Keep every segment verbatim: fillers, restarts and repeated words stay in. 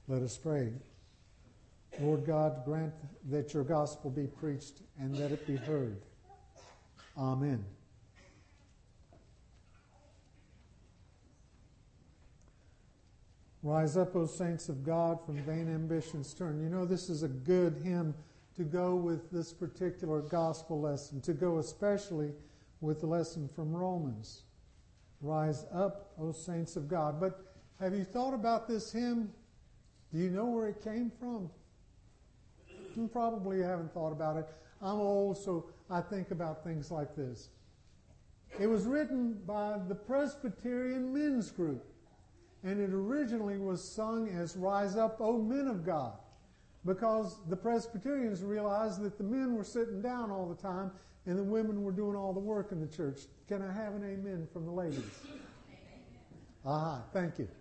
Let us pray. Lord God, grant that your gospel be preached and that it be heard. Amen. Rise up, O saints of God, from vain ambitions turn. You know, this is a good hymn to go with this particular gospel lesson, to go especially with the lesson from Romans. Rise up, O saints of God. But have you thought about this hymn? Do you know where it came from? You probably haven't thought about it. I'm old, so I think about things like this. It was written by the Presbyterian Men's Group, and it originally was sung as Rise Up, O Men of God, because the Presbyterians realized that the men were sitting down all the time and the women were doing all the work in the church. Can I have an amen from the ladies? Aha, thank you.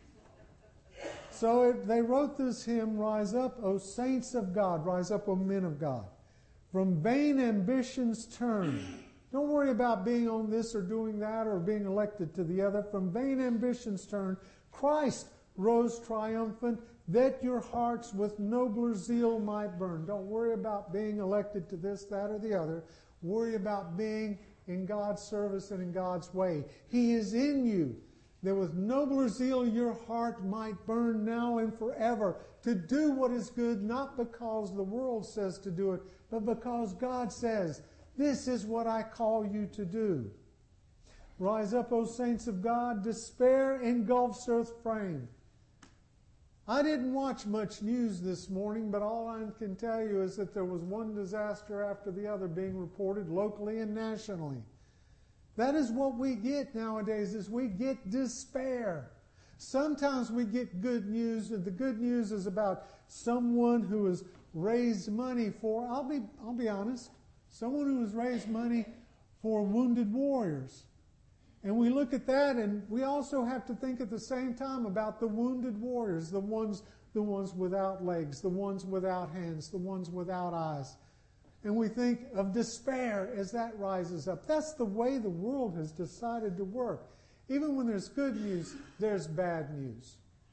So it, they wrote this hymn, Rise Up, O Saints of God, Rise Up, O Men of God. From vain ambitions turn. Don't worry about being on this or doing that or being elected to the other. From vain ambitions turn. Christ rose triumphant, that your hearts with nobler zeal might burn. Don't worry about being elected to this, that, or the other. Worry about being in God's service and in God's way. He is in you, that with nobler zeal your heart might burn now and forever to do what is good, not because the world says to do it, but because God says, this is what I call you to do. Rise up, O saints of God, despair engulfs earth's frame. I didn't watch much news this morning, but all I can tell you is that there was one disaster after the other being reported locally and nationally. That is what we get nowadays, is we get despair. Sometimes we get good news, and the good news is about someone who has raised money for, I'll be, I'll be honest, someone who has raised money for wounded warriors. And we look at that, and we also have to think at the same time about the wounded warriors, the ones, the ones without legs, the ones without hands, the ones without eyes. And we think of despair as that rises up. That's the way the world has decided to work. Even when there's good news, there's bad news.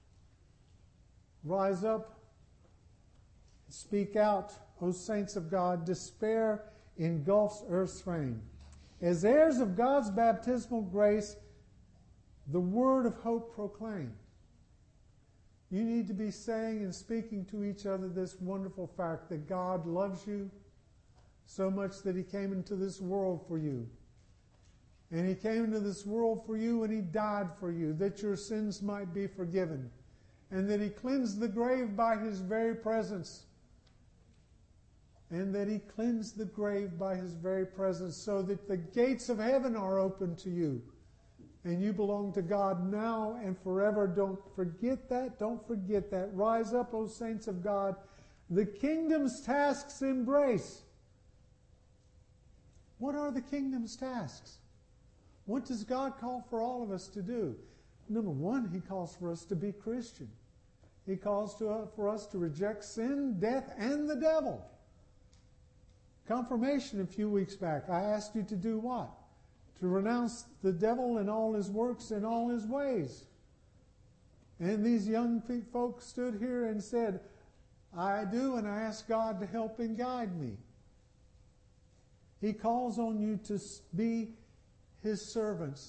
Rise up, speak out, O saints of God. Despair engulfs earth's frame. As heirs of God's baptismal grace, the word of hope proclaim. You need to be saying and speaking to each other this wonderful fact that God loves you so much that He came into this world for you. And He came into this world for you and He died for you, that your sins might be forgiven. And that He cleansed the grave by His very presence. And that He cleansed the grave by His very presence, so that the gates of heaven are open to you. And you belong to God now and forever. Don't forget that. Don't forget that. Rise up, O saints of God. The kingdom's tasks embrace. What are the kingdom's tasks? What does God call for all of us to do? Number one, He calls for us to be Christian. He calls to, uh, for us to reject sin, death, and the devil. Confirmation a few weeks back, I asked you to do what? To renounce the devil and all his works and all his ways. And these young folks stood here and said, I do, and I ask God to help and guide me. He calls on you to be His servants.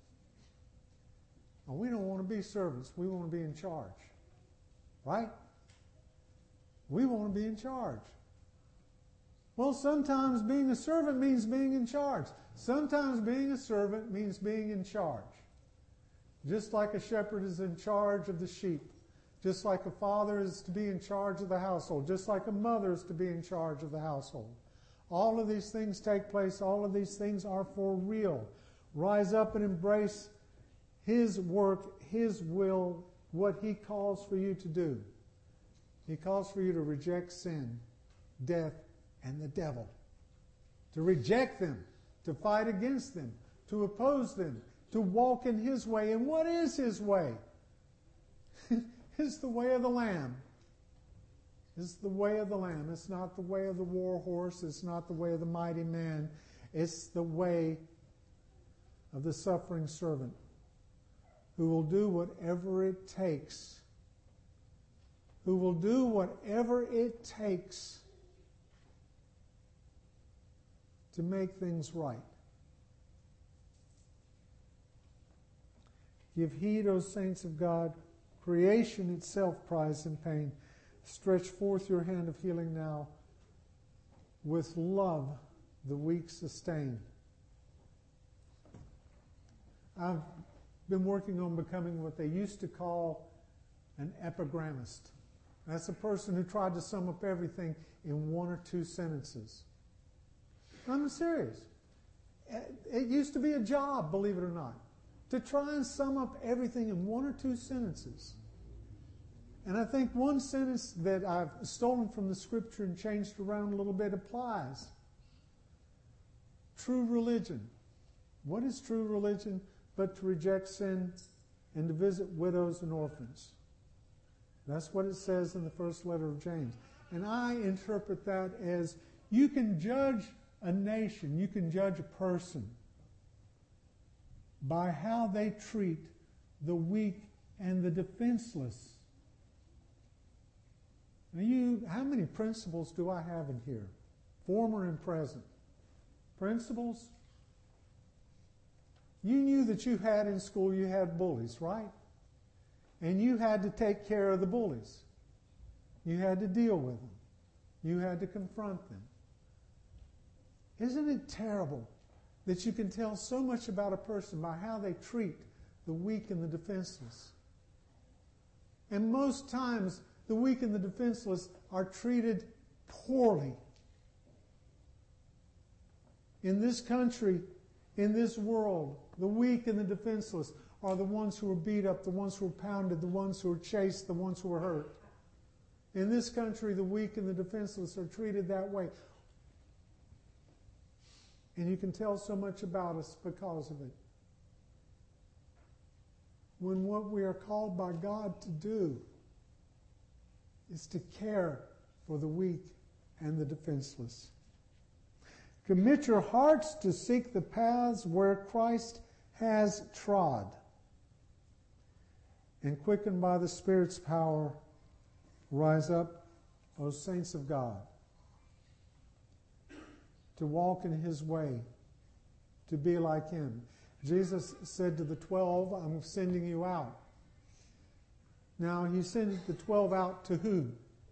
Now, we don't want to be servants. We want to be in charge. Right? We want to be in charge. Well, sometimes being a servant means being in charge. Sometimes being a servant means being in charge. Just like a shepherd is in charge of the sheep. Just like a father is to be in charge of the household. Just like a mother is to be in charge of the household. All of these things take place. All of these things are for real. Rise up and embrace His work, His will, what He calls for you to do. He calls for you to reject sin, death, and the devil. To reject them, to fight against them, to oppose them, to walk in His way. And what is His way? It's the way of the Lamb. It's the way of the Lamb. It's not the way of the war horse. It's not the way of the mighty man. It's the way of the suffering servant who will do whatever it takes who will do whatever it takes to make things right. Give heed, O saints of God. Creation itself cries in pain. Stretch forth your hand of healing now. With love, the weak sustain. I've been working on becoming what they used to call an epigrammist. That's a person who tried to sum up everything in one or two sentences. I'm serious. It used to be a job, believe it or not, to try and sum up everything in one or two sentences. And I think one sentence that I've stolen from the Scripture and changed around a little bit applies. True religion. What is true religion but to reject sin and to visit widows and orphans? That's what it says in the first letter of James. And I interpret that as you can judge a nation, you can judge a person by how they treat the weak and the defenseless. Now you, how many principals do I have in here? Former and present. Principals? You knew that you had in school, you had bullies, right? And you had to take care of the bullies. You had to deal with them. You had to confront them. Isn't it terrible that you can tell so much about a person by how they treat the weak and the defenseless? And most times, the weak and the defenseless are treated poorly. In this country, in this world, the weak and the defenseless are the ones who are beat up, the ones who are pounded, the ones who are chased, the ones who are hurt. In this country, the weak and the defenseless are treated that way. And you can tell so much about us because of it. When what we are called by God to do is to care for the weak and the defenseless. Commit your hearts to seek the paths where Christ has trod. And quickened by the Spirit's power, rise up, O saints of God, to walk in His way, to be like Him. Jesus said to the twelve, I'm sending you out. Now, He sent the twelve out to who?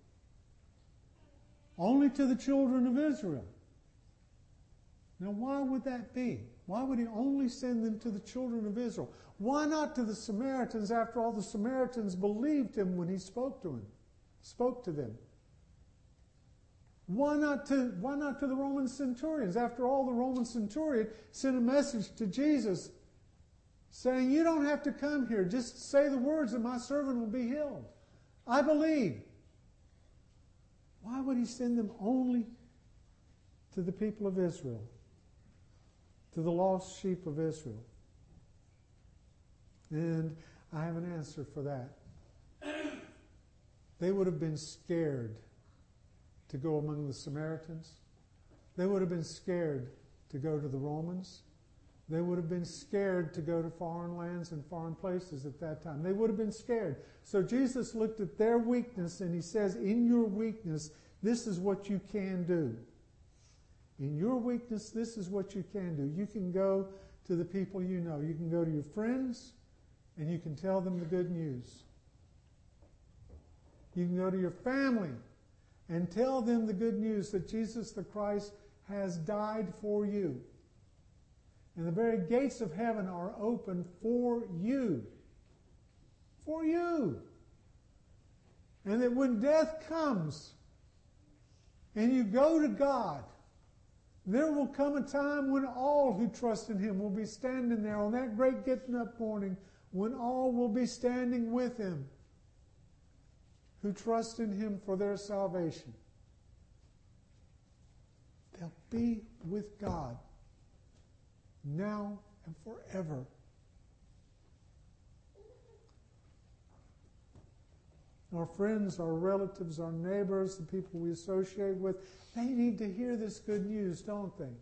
Only to the children of Israel. Now, why would that be? Why would He only send them to the children of Israel? Why not to the Samaritans? After all, the Samaritans believed Him when He spoke to him, spoke to them. Why not to, why not to the Roman centurions? After all, the Roman centurion sent a message to Jesus saying, you don't have to come here. Just say the words and my servant will be healed. I believe. Why would He send them only to the people of Israel? To the lost sheep of Israel? And I have an answer for that. They would have been scared to go among the Samaritans. They would have been scared to go to the Romans. They would have been scared to go to foreign lands and foreign places at that time. They would have been scared. So Jesus looked at their weakness and He says, in your weakness, this is what you can do. In your weakness, this is what you can do. You can go to the people you know. You can go to your friends and you can tell them the good news. You can go to your family and tell them the good news that Jesus the Christ has died for you. And the very gates of heaven are open for you. For you. And that when death comes and you go to God, there will come a time when all who trust in Him will be standing there on that great getting up morning, when all will be standing with Him who trust in Him for their salvation. They'll be with God now and forever. Our friends, our relatives, our neighbors, the people we associate with, they need to hear this good news, don't they?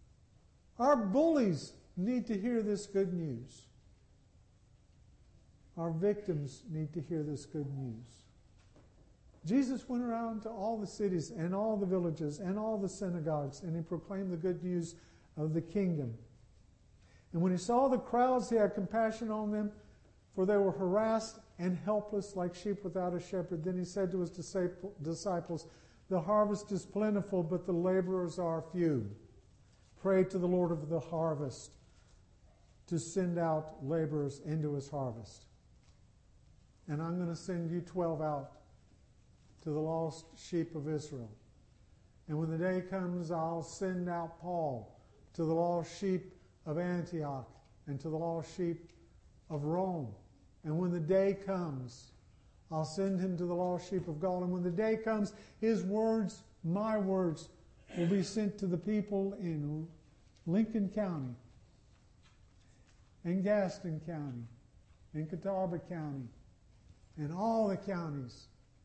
Our bullies need to hear this good news. Our victims need to hear this good news. Jesus went around to all the cities and all the villages and all the synagogues, and he proclaimed the good news of the kingdom. And when he saw the crowds, he had compassion on them, for they were harassed and helpless like sheep without a shepherd. Then he said to his disciples, the harvest is plentiful, but the laborers are few. Pray to the Lord of the harvest to send out laborers into his harvest. And I'm going to send you twelve out to the lost sheep of Israel. And when the day comes, I'll send out Paul to the lost sheep of Antioch and to the lost sheep of Rome. And when the day comes, I'll send him to the lost sheep of Gaul. And when the day comes, his words, my words, will be sent to the people in Lincoln County, in Gaston County, in Catawba County, and all the counties.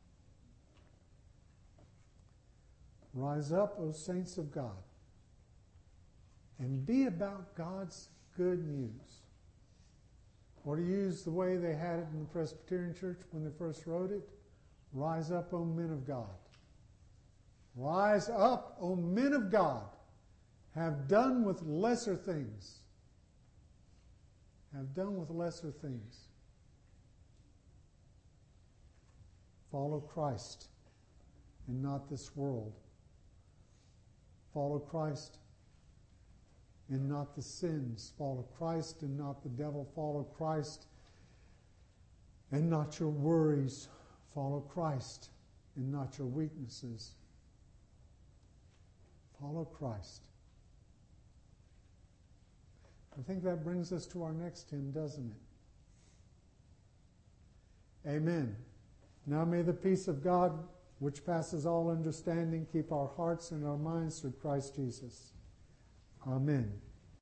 Rise up, O saints of God, and be about God's good news. Or to use the way they had it in the Presbyterian Church when they first wrote it, rise up, O men of God. Rise up, O men of God. Have done with lesser things. Have done with lesser things. Follow Christ and not this world. Follow Christ and not the sins. Follow Christ and not the devil. Follow Christ and not your worries. Follow Christ and not your weaknesses. Follow Christ. I think that brings us to our next hymn, doesn't it? Amen. Now may the peace of God, which passes all understanding, keep our hearts and our minds through Christ Jesus. Amen.